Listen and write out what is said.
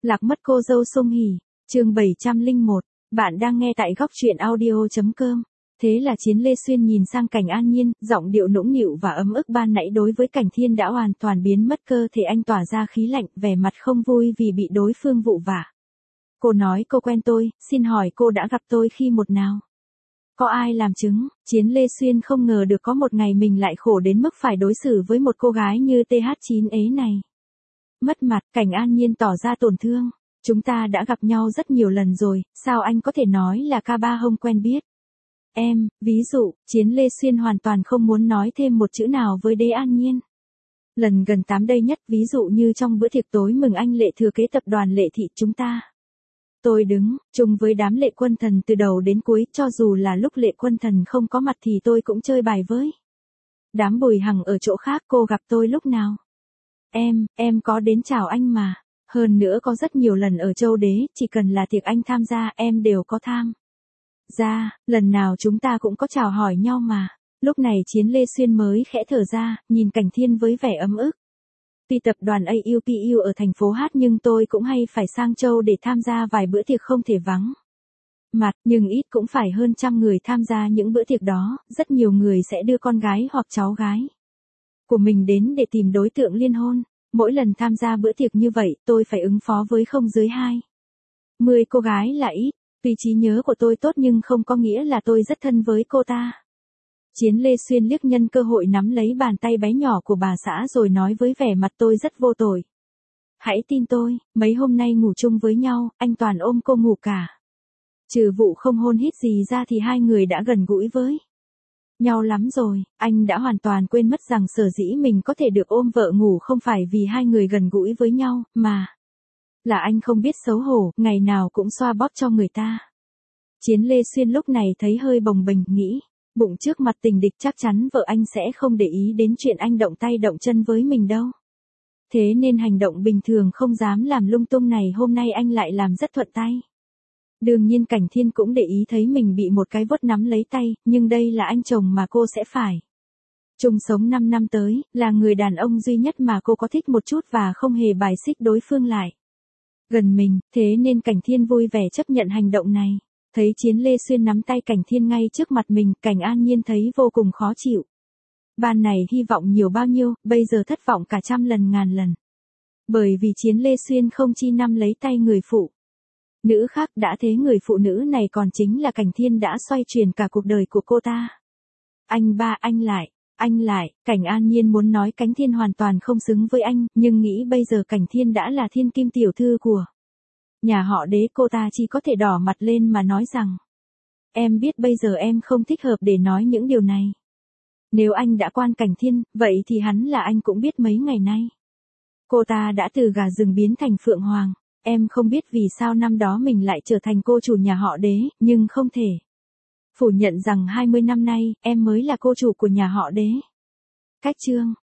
Lạc mất cô dâu Song Hỷ, chương 701, bạn đang nghe tại góc truyện audio.com. Thế là Chiến Lê Xuyên nhìn sang Cảnh An Nhiên, giọng điệu nũng nịu và ấm ức ban nãy đối với Cảnh Thiên đã hoàn toàn biến mất, cơ thể anh tỏa ra khí lạnh, vẻ mặt không vui vì bị đối phương vụ vả. Cô nói cô quen tôi, xin hỏi cô đã gặp tôi khi một nào? Có ai làm chứng? Chiến Lê Xuyên không ngờ được có một ngày mình lại khổ đến mức phải đối xử với một cô gái như TH9 ấy này. Mất mặt, Cảnh An Nhiên tỏ ra tổn thương. Chúng ta đã gặp nhau rất nhiều lần rồi, sao anh có thể nói là K3 không quen biết? Em, ví dụ, Chiến Lê Xuyên hoàn toàn không muốn nói thêm một chữ nào với Đế An Nhiên. Lần gần 8 đây nhất, ví dụ như trong bữa tiệc tối mừng anh Lệ thừa kế tập đoàn Lệ Thị chúng ta. Tôi đứng, chung với đám Lệ Quân Thần từ đầu đến cuối, cho dù là lúc Lệ Quân Thần không có mặt thì tôi cũng chơi bài với. Đám Bùi Hằng ở chỗ khác, cô gặp tôi lúc nào? Em có đến chào anh mà. Hơn nữa có rất nhiều lần ở Châu Đế, chỉ cần là tiệc anh tham gia, em đều có tham gia, lần nào chúng ta cũng có chào hỏi nhau mà. Lúc này Chiến Lê Xuyên mới khẽ thở ra, nhìn Cảnh Thiên với vẻ ấm ức. Tuy tập đoàn AUPU ở thành phố Hát nhưng tôi cũng hay phải sang Châu để tham gia vài bữa tiệc không thể vắng mặt, nhưng ít cũng phải hơn 100 người tham gia những bữa tiệc đó, rất nhiều người sẽ đưa con gái hoặc cháu gái của mình đến để tìm đối tượng liên hôn. Mỗi lần tham gia bữa tiệc như vậy, tôi phải ứng phó với không dưới 20 cô gái là ít. Tuy trí nhớ của tôi tốt nhưng không có nghĩa là tôi rất thân với cô ta. Chiến Lê Xuyên liếc nhân cơ hội nắm lấy bàn tay bé nhỏ của bà xã rồi nói với vẻ mặt tôi rất vô tội. Hãy tin tôi, mấy hôm nay ngủ chung với nhau, anh toàn ôm cô ngủ cả. Trừ vụ không hôn hít gì ra thì hai người đã gần gũi với nhau lắm rồi. Anh đã hoàn toàn quên mất rằng sở dĩ mình có thể được ôm vợ ngủ không phải vì hai người gần gũi với nhau, mà là anh không biết xấu hổ, ngày nào cũng xoa bóp cho người ta. Chiến Lê Xuyên lúc này thấy hơi bồng bềnh, nghĩ, bụng trước mặt tình địch chắc chắn vợ anh sẽ không để ý đến chuyện anh động tay động chân với mình đâu. Thế nên hành động bình thường không dám làm lung tung này hôm nay anh lại làm rất thuận tay. Đương nhiên Cảnh Thiên cũng để ý thấy mình bị một cái vuốt nắm lấy tay, nhưng đây là anh chồng mà cô sẽ phải chung sống 5 năm tới, là người đàn ông duy nhất mà cô có thích một chút và không hề bài xích đối phương lại gần mình, thế nên Cảnh Thiên vui vẻ chấp nhận hành động này. Thấy Chiến Lê Xuyên nắm tay Cảnh Thiên ngay trước mặt mình, Cảnh An Nhiên thấy vô cùng khó chịu. Ban này hy vọng nhiều bao nhiêu, bây giờ thất vọng cả 100 lần ngàn lần. Bởi vì Chiến Lê Xuyên không chi nắm lấy tay người phụ nữ khác, đã thế người phụ nữ này còn chính là Cảnh Thiên đã xoay chuyển cả cuộc đời của cô ta. Anh lại, Cảnh An Nhiên muốn nói Cảnh Thiên hoàn toàn không xứng với anh, nhưng nghĩ bây giờ Cảnh Thiên đã là thiên kim tiểu thư của nhà họ Đế, cô ta chỉ có thể đỏ mặt lên mà nói rằng, em biết bây giờ em không thích hợp để nói những điều này. Nếu anh đã quan Cảnh Thiên, vậy thì hắn là anh cũng biết mấy ngày nay. Cô ta đã từ gà rừng biến thành phượng hoàng. Em không biết vì sao năm đó mình lại trở thành cô chủ nhà họ Đế, nhưng không thể phủ nhận rằng 20 năm nay, em mới là cô chủ của nhà họ Đế. Cách chương